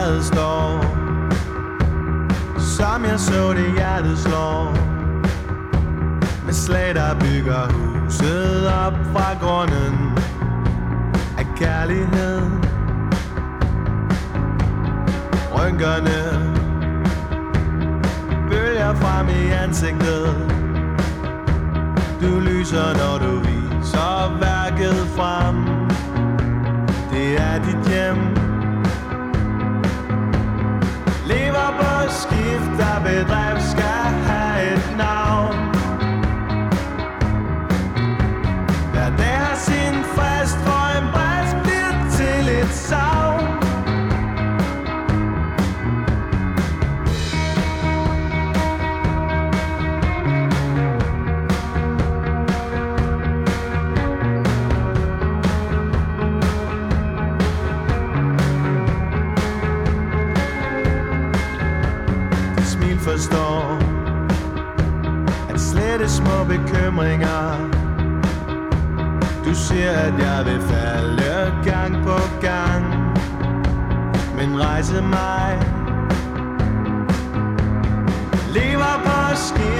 stadig står, som jeg så det hjertet slår. Med slag der bygger huset op fra grunden af kærlighed. Rynkerne bølger frem i ansigtet. Du lyser, når du viser værket frem. Det er dit hjem. Lever på skift, der bedrift skal have et navn. Hver dag har sin frist, for en bræst bliver til et savn. Forstår at slette små bekymringer. Du siger, at jeg vil falde gang på gang, men rejse mig. Lever på skift.